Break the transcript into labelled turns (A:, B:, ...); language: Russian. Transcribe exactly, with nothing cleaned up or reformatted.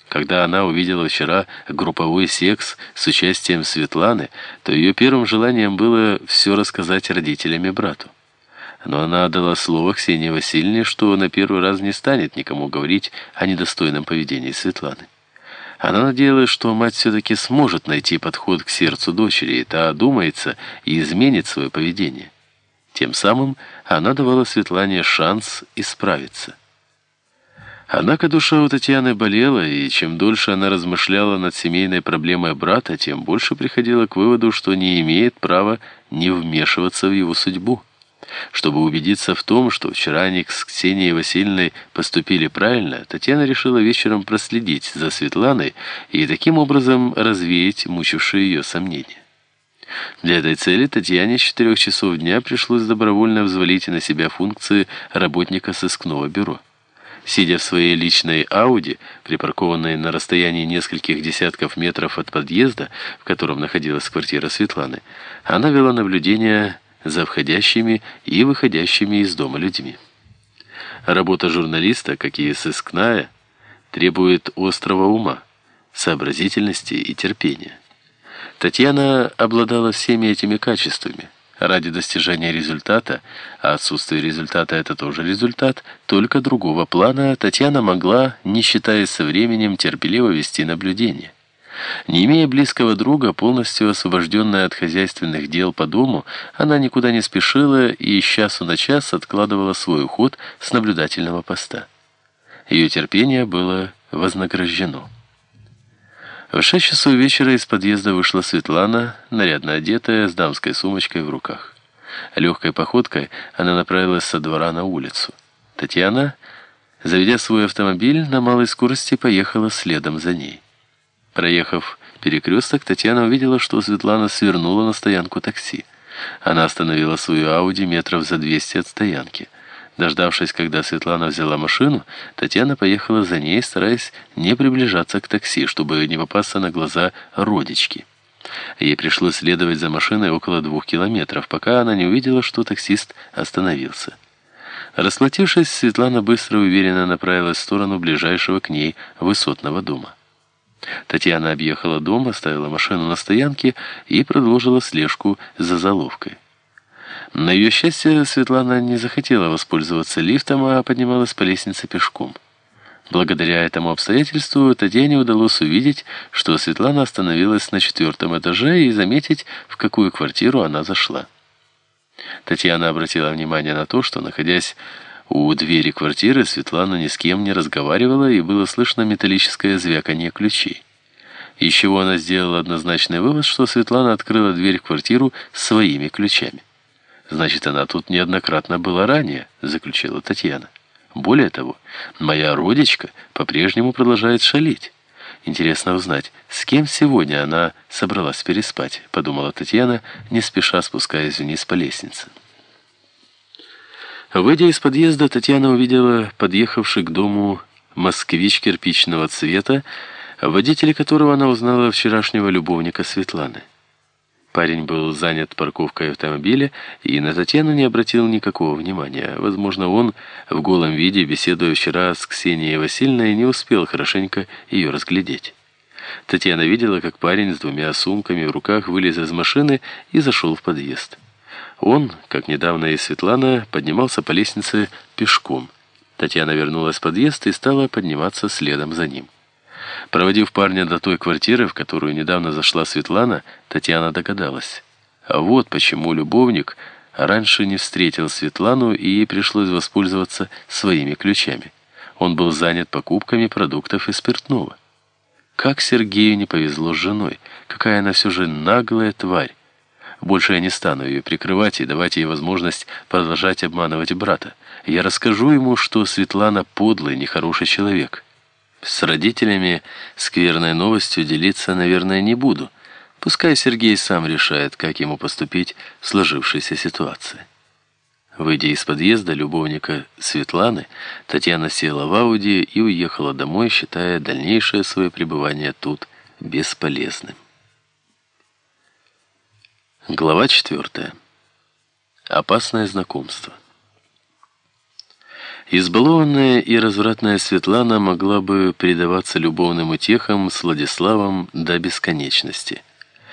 A: Когда она увидела вчера групповой секс с участием Светланы, то ее первым желанием было все рассказать родителям и брату. Но она дала слово Ксении Васильевне, что на первый раз не станет никому говорить о недостойном поведении Светланы. Она надеялась, что мать все-таки сможет найти подход к сердцу дочери, и та одумается и изменит свое поведение. Тем самым она давала Светлане шанс исправиться. Однако душа у Татьяны болела, и чем дольше она размышляла над семейной проблемой брата, тем больше приходила к выводу, что не имеет права не вмешиваться в его судьбу. Чтобы убедиться в том, что вчера они с Ксенией Васильевной поступили правильно, Татьяна решила вечером проследить за Светланой и таким образом развеять мучившие ее сомнения. Для этой цели Татьяне с четырех часов дня пришлось добровольно взвалить на себя функции работника сыскного бюро. Сидя в своей личной Ауди, припаркованной на расстоянии нескольких десятков метров от подъезда, в котором находилась квартира Светланы, она вела наблюдение за входящими и выходящими из дома людьми. Работа журналиста, как и сыскная, требует острого ума, сообразительности и терпения. Татьяна обладала всеми этими качествами. Ради достижения результата, а отсутствие результата — это тоже результат, только другого плана, Татьяна могла, не считаясь со временем, терпеливо вести наблюдение. Не имея близкого друга, полностью освобожденная от хозяйственных дел по дому, она никуда не спешила и с часу на час откладывала свой уход с наблюдательного поста. Ее терпение было вознаграждено. В шесть часов вечера из подъезда вышла Светлана, нарядно одетая, с дамской сумочкой в руках. Легкой походкой она направилась со двора на улицу. Татьяна, заведя свой автомобиль, на малой скорости поехала следом за ней. Проехав перекресток, Татьяна увидела, что Светлана свернула на стоянку такси. Она остановила свою Ауди метров за двести от стоянки. Дождавшись, когда Светлана взяла машину, Татьяна поехала за ней, стараясь не приближаться к такси, чтобы не попасться на глаза родички. Ей пришлось следовать за машиной около двух километров, пока она не увидела, что таксист остановился. Расплатившись, Светлана быстро и уверенно направилась в сторону ближайшего к ней высотного дома. Татьяна объехала дом, оставила машину на стоянке и продолжила слежку за заловкой. На ее счастье, Светлана не захотела воспользоваться лифтом, а поднималась по лестнице пешком. Благодаря этому обстоятельству Татьяне удалось увидеть, что Светлана остановилась на четвертом этаже и заметить, в какую квартиру она зашла. Татьяна обратила внимание на то, что, находясь у двери квартиры, Светлана ни с кем не разговаривала, и было слышно металлическое звяканье ключей. Из чего она сделала однозначный вывод, что Светлана открыла дверь в квартиру своими ключами. «Значит, она тут неоднократно была ранее», — заключила Татьяна. «Более того, моя родичка по-прежнему продолжает шалить. Интересно узнать, с кем сегодня она собралась переспать», — подумала Татьяна, не спеша спускаясь вниз по лестнице. Выйдя из подъезда, Татьяна увидела подъехавший к дому москвич кирпичного цвета, водителя которого она узнала вчерашнего любовника Светланы. Парень был занят парковкой автомобиля и на Татьяну не обратил никакого внимания. Возможно, он в голом виде, беседуя вчера с Ксенией Васильевной, не успел хорошенько ее разглядеть. Татьяна видела, как парень с двумя сумками в руках вылез из машины и зашел в подъезд. Он, как недавно и Светлана, поднимался по лестнице пешком. Татьяна вернулась в подъезд и стала подниматься следом за ним. Проводив парня до той квартиры, в которую недавно зашла Светлана, Татьяна догадалась. А вот почему любовник раньше не встретил Светлану, и ей пришлось воспользоваться своими ключами. Он был занят покупками продуктов и спиртного. Как Сергею не повезло с женой. Какая она все же наглая тварь. Больше я не стану ее прикрывать и давать ей возможность продолжать обманывать брата. Я расскажу ему, что Светлана подлый, нехороший человек. С родителями скверной новостью делиться, наверное, не буду. Пускай Сергей сам решает, как ему поступить в сложившейся ситуации. Выйдя из подъезда любовника Светланы, Татьяна села в Ауди и уехала домой, считая дальнейшее свое пребывание тут бесполезным. Глава четвертая. Опасное знакомство. Избалованная и развратная Светлана могла бы предаваться любовным утехам с Владиславом до бесконечности.